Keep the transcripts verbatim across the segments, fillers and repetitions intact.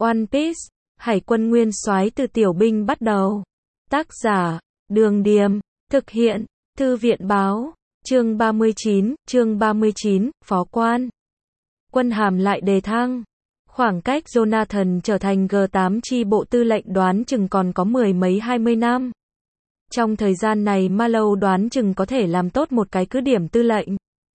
One Piece, Hải quân nguyên soái từ tiểu binh bắt đầu. Tác giả, Đường Điềm, thực hiện, Thư viện báo, chương ba mươi chín, chương ba mươi chín, Phó quan. Quân hàm lại đề thăng. Khoảng cách Jonathan trở thành G tám chi bộ tư lệnh đoán chừng còn có mười mấy hai mươi năm. Trong thời gian này Marlowe đoán chừng có thể làm tốt một cái cứ điểm tư lệnh.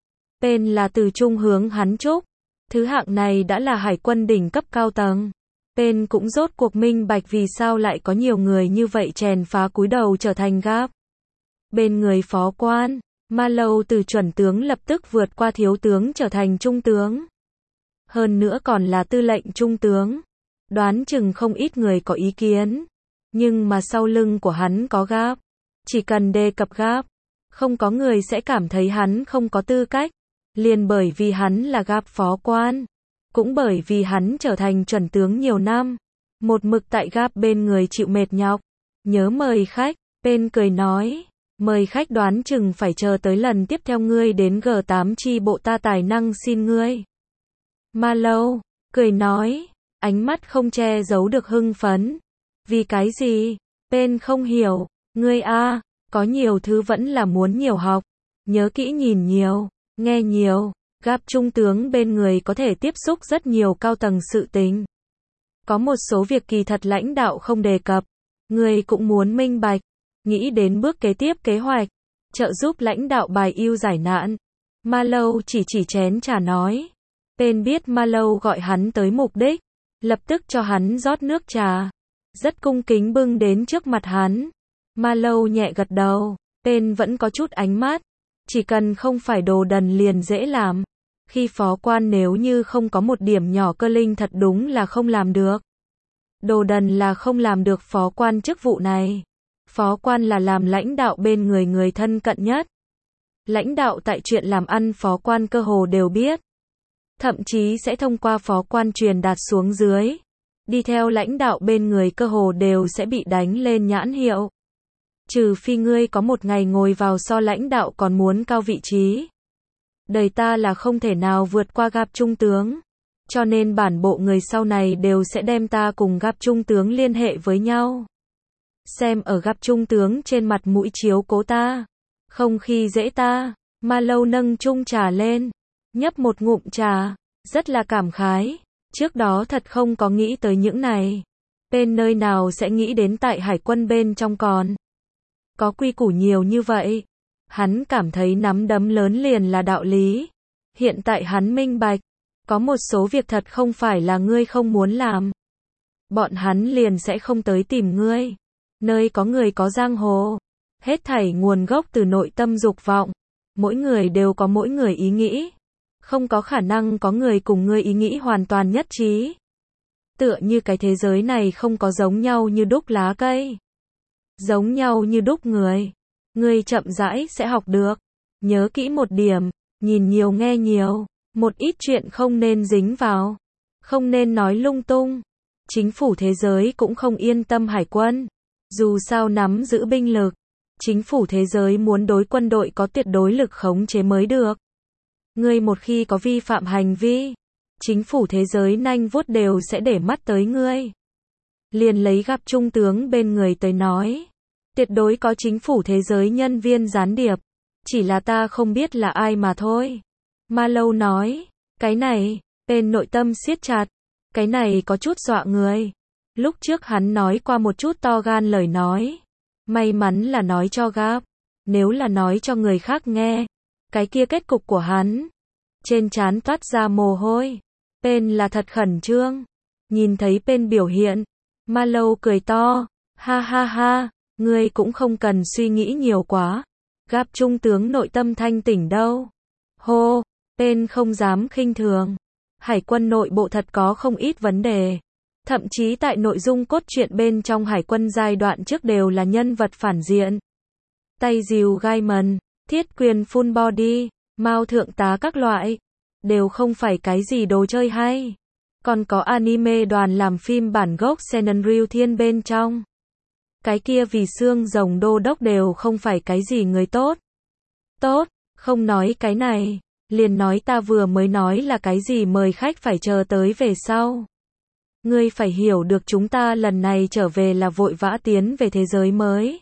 Tên là từ trung hướng hắn chúc. Thứ hạng này đã là hải quân đỉnh cấp cao tầng. Tên cũng rốt cuộc minh bạch vì sao lại có nhiều người như vậy chèn phá cúi đầu trở thành gáp. Bên người phó quan, Marlowe từ chuẩn tướng lập tức vượt qua thiếu tướng trở thành trung tướng. Hơn nữa còn là tư lệnh trung tướng. Đoán chừng không ít người có ý kiến. Nhưng mà sau lưng của hắn có gáp. Chỉ cần đề cập gáp, không có người sẽ cảm thấy hắn không có tư cách. Liền bởi vì hắn là gáp phó quan. Cũng bởi vì hắn trở thành chuẩn tướng nhiều năm. Một mực tại gáp bên người chịu mệt nhọc. Nhớ mời khách, bên cười nói. Mời khách đoán chừng phải chờ tới lần tiếp theo ngươi đến G tám chi bộ ta tài năng xin ngươi. Marlowe, cười nói. Ánh mắt không che giấu được hưng phấn. Vì cái gì? Bên không hiểu. Ngươi a, có nhiều thứ vẫn là muốn nhiều học. Nhớ kỹ nhìn nhiều, nghe nhiều. Gáp trung tướng bên người có thể tiếp xúc rất nhiều cao tầng sự tình. Có một số việc kỳ thật lãnh đạo không đề cập. Người cũng muốn minh bạch. Nghĩ đến bước kế tiếp kế hoạch. Trợ giúp lãnh đạo bài ưu giải nạn. Marlowe chỉ chỉ chén trà nói. Tên biết Marlowe gọi hắn tới mục đích. Lập tức cho hắn rót nước trà. Rất cung kính bưng đến trước mặt hắn. Marlowe nhẹ gật đầu. Tên vẫn có chút ánh mắt. Chỉ cần không phải đồ đần liền dễ làm. Khi phó quan nếu như không có một điểm nhỏ cơ linh thật đúng là không làm được. Đồ đần là không làm được phó quan chức vụ này. Phó quan là làm lãnh đạo bên người người thân cận nhất. Lãnh đạo tại chuyện làm ăn phó quan cơ hồ đều biết. Thậm chí sẽ thông qua phó quan truyền đạt xuống dưới. Đi theo lãnh đạo bên người cơ hồ đều sẽ bị đánh lên nhãn hiệu. Trừ phi ngươi có một ngày ngồi vào so lãnh đạo còn muốn cao vị trí. Đời ta là không thể nào vượt qua gáp trung tướng. Cho nên bản bộ người sau này đều sẽ đem ta cùng gáp trung tướng liên hệ với nhau. Xem ở gáp trung tướng trên mặt mũi chiếu cố ta. Không khi dễ ta. Marlowe nâng chung trà lên. Nhấp một ngụm trà. Rất là cảm khái. Trước đó thật không có nghĩ tới những này. Bên nơi nào sẽ nghĩ đến tại hải quân bên trong còn. Có quy củ nhiều như vậy. Hắn cảm thấy nắm đấm lớn liền là đạo lý. Hiện tại hắn minh bạch. Có một số việc thật không phải là ngươi không muốn làm. Bọn hắn liền sẽ không tới tìm ngươi. Nơi có người có giang hồ. Hết thảy nguồn gốc từ nội tâm dục vọng. Mỗi người đều có mỗi người ý nghĩ. Không có khả năng có người cùng ngươi ý nghĩ hoàn toàn nhất trí. Tựa như cái thế giới này không có giống nhau như đúc lá cây. Giống nhau như đúc người. Ngươi chậm rãi sẽ học được. Nhớ kỹ một điểm. Nhìn nhiều nghe nhiều. Một ít chuyện không nên dính vào. Không nên nói lung tung. Chính phủ thế giới cũng không yên tâm hải quân. Dù sao nắm giữ binh lực. Chính phủ thế giới muốn đối quân đội có tuyệt đối lực khống chế mới được. Ngươi một khi có vi phạm hành vi. Chính phủ thế giới nanh vuốt đều sẽ để mắt tới ngươi. Liền lấy gặp trung tướng bên người tới nói. Tuyệt đối có chính phủ thế giới nhân viên gián điệp. Chỉ là ta không biết là ai mà thôi. Marlowe nói. Cái này, bên nội tâm siết chặt. Cái này có chút dọa người. Lúc trước hắn nói qua một chút to gan lời nói. May mắn là nói cho gáp. Nếu là nói cho người khác nghe. Cái kia kết cục của hắn. Trên trán toát ra mồ hôi. Bên là thật khẩn trương. Nhìn thấy bên biểu hiện. Marlowe cười to. Ha ha ha. Ngươi cũng không cần suy nghĩ nhiều quá. Gáp trung tướng nội tâm thanh tỉnh đâu. Hô. Bên không dám khinh thường. Hải quân nội bộ thật có không ít vấn đề. Thậm chí tại nội dung cốt truyện bên trong hải quân giai đoạn trước đều là nhân vật phản diện. Tay dìu Gaiman, thiết quyền full body, Mao thượng tá các loại. Đều không phải cái gì đồ chơi hay. Còn có anime đoàn làm phim bản gốc Senran Thiên bên trong. Cái kia vì xương rồng đô đốc đều không phải cái gì người tốt. Tốt, không nói cái này. Liền nói ta vừa mới nói là cái gì mời khách phải chờ tới về sau. Ngươi phải hiểu được chúng ta lần này trở về là vội vã tiến về thế giới mới.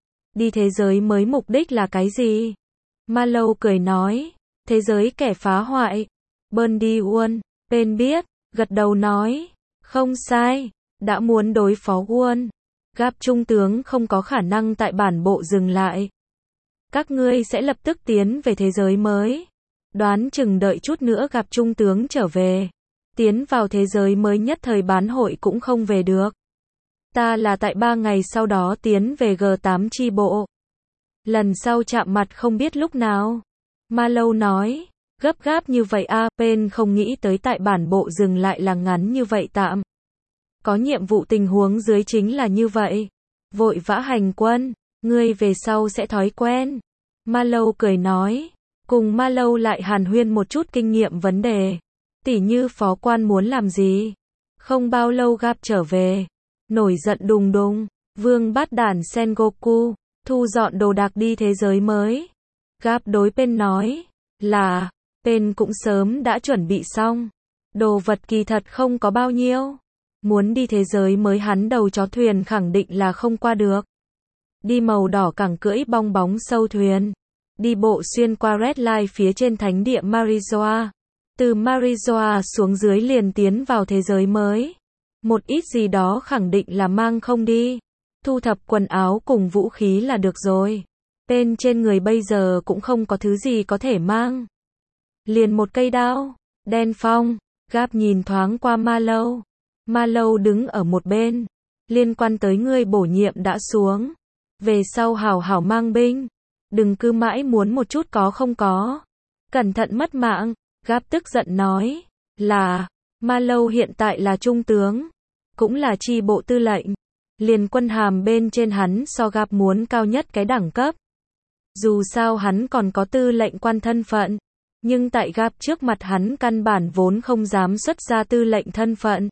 Đi thế giới mới mục đích là cái gì? Marlowe cười nói, thế giới kẻ phá hoại. Bernie Won, Pen biết, gật đầu nói, không sai, đã muốn đối phó Won. Gap trung tướng không có khả năng tại bản bộ dừng lại. Các ngươi sẽ lập tức tiến về thế giới mới. Đoán chừng đợi chút nữa gặp trung tướng trở về. Tiến vào thế giới mới nhất thời bán hội cũng không về được. Ta là tại ba ngày sau đó tiến về G tám chi bộ. Lần sau chạm mặt không biết lúc nào. Marlowe nói, gấp gáp như vậy a, Pen không nghĩ tới tại bản bộ dừng lại là ngắn như vậy tạm. Có nhiệm vụ tình huống dưới chính là như vậy. Vội vã hành quân, ngươi về sau sẽ thói quen. Marlowe cười nói, cùng Marlowe lại hàn huyên một chút kinh nghiệm vấn đề. Tỉ như phó quan muốn làm gì. Không bao lâu Gap trở về. Nổi giận đùng đùng, vương bát đản Sengoku, thu dọn đồ đạc đi thế giới mới. Gap đối Pen nói, là, Pen cũng sớm đã chuẩn bị xong. Đồ vật kỳ thật không có bao nhiêu. Muốn đi thế giới mới hắn đầu chó thuyền khẳng định là không qua được. Đi màu đỏ cẳng cưỡi bong bóng sâu thuyền. Đi bộ xuyên qua Red Line phía trên thánh địa Marizoa. Từ Marizoa xuống dưới liền tiến vào thế giới mới. Một ít gì đó khẳng định là mang không đi. Thu thập quần áo cùng vũ khí là được rồi. Pen trên người bây giờ cũng không có thứ gì có thể mang. Liền một cây đao. Đen phong. Gap nhìn thoáng qua Marlowe. Marlowe đứng ở một bên. Liên quan tới ngươi bổ nhiệm đã xuống. Về sau hảo hảo mang binh. Đừng cứ mãi muốn một chút có không có. Cẩn thận mất mạng. Gap tức giận nói. Là. Marlowe hiện tại là trung tướng. Cũng là chi bộ tư lệnh. Liền quân hàm bên trên hắn so Gap muốn cao nhất cái đẳng cấp. Dù sao hắn còn có tư lệnh quan thân phận. Nhưng tại Gap trước mặt hắn căn bản vốn không dám xuất ra tư lệnh thân phận.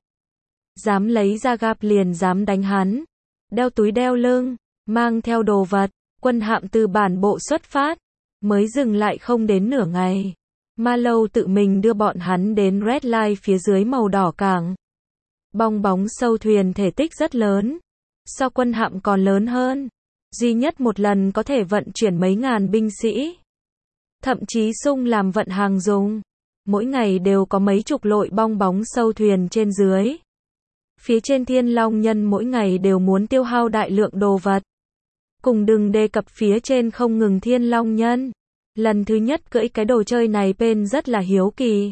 Dám lấy ra Gap liền dám đánh hắn. Đeo túi đeo lưng, mang theo đồ vật, quân hạm từ bản bộ xuất phát. Mới dừng lại không đến nửa ngày. Marlowe tự mình đưa bọn hắn đến Red Line phía dưới màu đỏ cảng. Bong bóng sâu thuyền thể tích rất lớn. So quân hạm còn lớn hơn. Duy nhất một lần có thể vận chuyển mấy ngàn binh sĩ. Thậm chí sung làm vận hàng dùng. Mỗi ngày đều có mấy chục lội bong bóng sâu thuyền trên dưới. Phía trên Thiên Long Nhân mỗi ngày đều muốn tiêu hao đại lượng đồ vật. Cùng đừng đề cập phía trên không ngừng Thiên Long Nhân. Lần thứ nhất cưỡi cái đồ chơi này Pen rất là hiếu kỳ.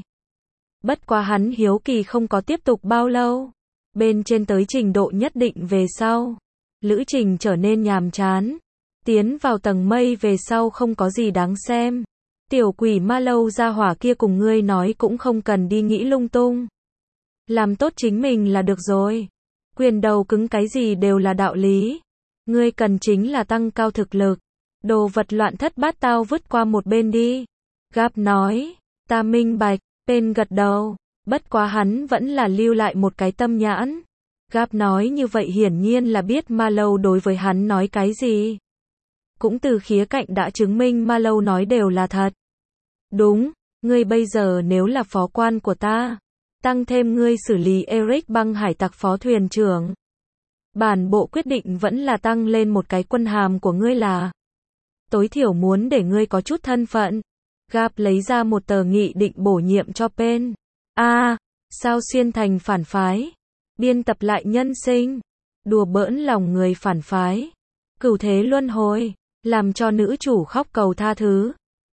Bất quá hắn hiếu kỳ không có tiếp tục bao lâu. Bên trên tới trình độ nhất định về sau. Lữ trình trở nên nhàm chán. Tiến vào tầng mây về sau không có gì đáng xem. Tiểu quỷ Marlowe ra hỏa kia cùng ngươi nói cũng không cần đi nghĩ lung tung. Làm tốt chính mình là được rồi. Quyền đầu cứng cái gì đều là đạo lý. Ngươi cần chính là tăng cao thực lực. Đồ vật loạn thất bát tao vứt qua một bên đi. Gap nói. Ta minh bạch. Pen gật đầu. Bất quá hắn vẫn là lưu lại một cái tâm nhãn. Gap nói như vậy hiển nhiên là biết Marlowe đối với hắn nói cái gì. Cũng từ khía cạnh đã chứng minh Marlowe nói đều là thật. Đúng, ngươi bây giờ nếu là phó quan của ta, tăng thêm ngươi xử lý Eric băng hải tặc phó thuyền trưởng. Bản bộ quyết định vẫn là tăng lên một cái quân hàm của ngươi là. Tối thiểu muốn để ngươi có chút thân phận. Gap lấy ra một tờ nghị định bổ nhiệm cho Pen. A, à, sao xuyên thành phản phái? Biên tập lại nhân sinh. Đùa bỡn lòng người phản phái. Cửu thế luân hồi. Làm cho nữ chủ khóc cầu tha thứ.